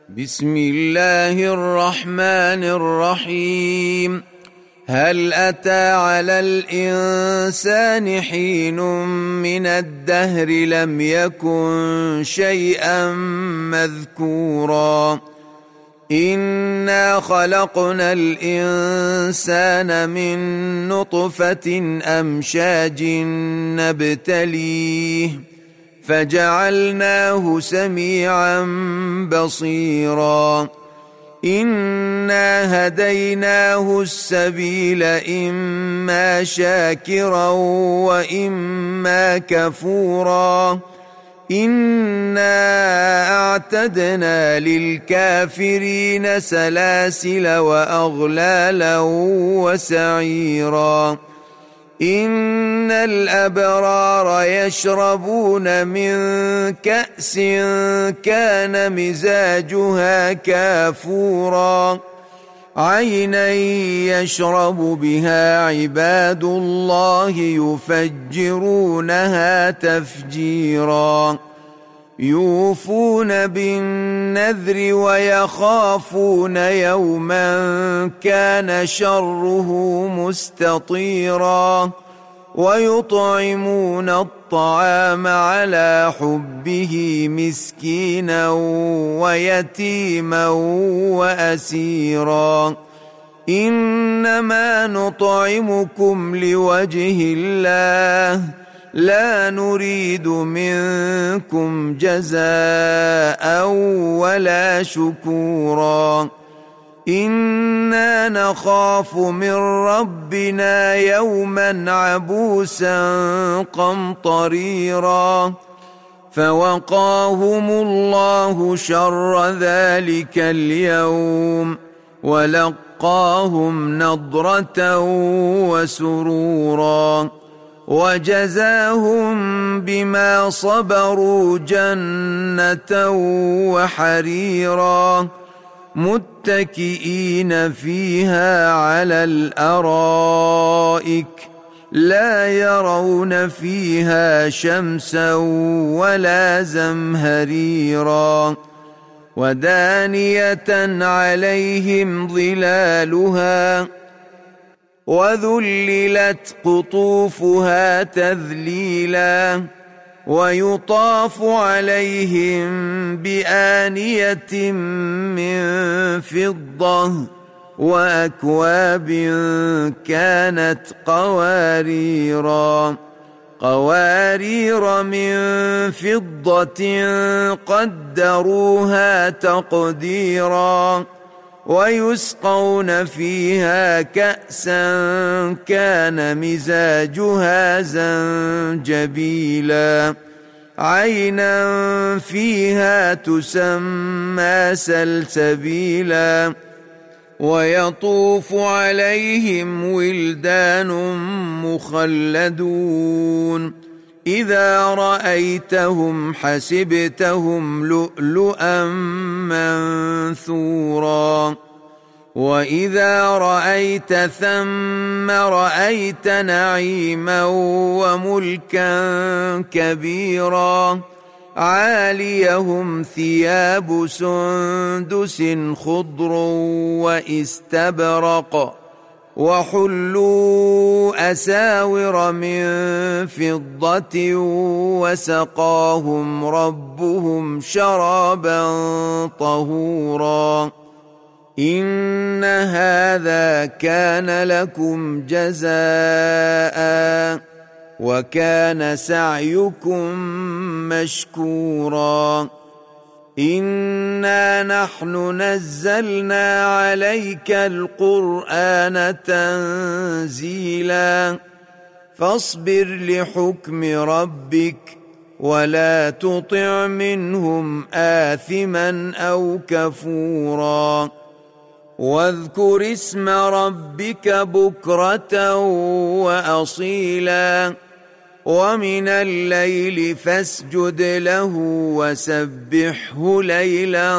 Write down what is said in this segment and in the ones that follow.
بسم الله الرحمن الرحيم. هل أتى على الإنسان حين من الدهر لم يكن شيئا مذكورا إنا خلقنا الإنسان من نطفة أمشاج نبتليه فجعلناه سميعا بصيرا إنا هديناه السبيل إما شاكرا وإما كفورا إنا أعتدنا للكافرين سلاسل وأغلالا وسعيرا إن الأبرار يشربون من كأس كان مزاجها كافورا عينا يشرب بها عباد الله يفجرونها تفجيرا يوفون بالنذر ويخافون يوما كان شره مستطيرا ويطعمون الطعام على حبه مسكينا ويتيما وأسيرا إنما نطعمكم لوجه الله لا نريد منكم جزاء ولا شكورا إنا نخاف من ربنا يوما عبوسا قمطريرا فوقاهم الله شر ذلك اليوم ولقاهم نضرة وسرورا وجزاهم بما صبروا جنة وحريرا متكئين فيها على الأرائك لا يرون فيها شمسا ولا زمهريرا ودانية عليهم ظلالها وذللت قطوفها تذليلا ويطاف عليهم بآنية من فضة وأكواب كانت قوارير من فضة قدروها تقديرا ويسقون فيها كأسا كان مزاجها زنجبيلا عينا فيها تسمى سلسبيلا ويطوف عليهم ولدان مخلدون إذا رأيتهم حسبتهم لؤلؤا منثورا وإذا رأيت ثم رأيت نعيما وملكا كبيرا عاليهم ثياب سندس خضر واستبرق وحلوا أساور من فضة وسقاهم ربهم شرابا طهورا إن هذا كان لكم جزاء وكان سعيكم مشكورا إنا نحن نزلنا عليك القرآن تنزيلا فاصبر لحكم ربك ولا تطع منهم آثما أو كفورا واذكر اسم ربك بكرة وأصيلا ومن الليل فاسجد له وسبحه ليلا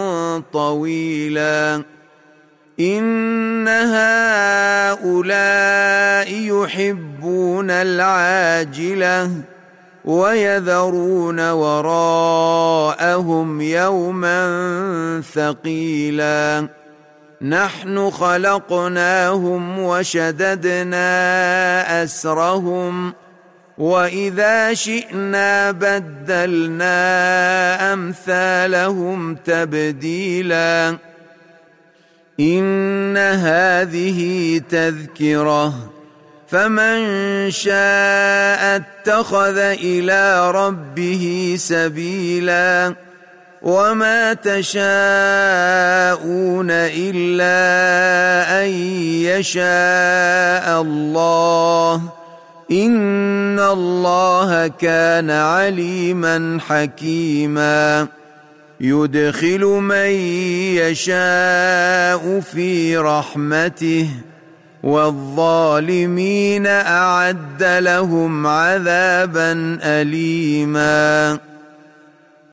طويلا إن هؤلاء يحبون العاجلة ويذرون وراءهم يوما ثقيلا نحن خلقناهم وشددنا أسرهم وإذا شئنا بدلنا أمثالهم تبديلا إن هذه تذكرة فمن شاء اتخذ إلى ربه سبيلا وما تشاءون إلا أن يشاء الله إن الله كان عليما حكيما يدخل من يشاء في رحمته والظالمين أعد لهم عذابا أليما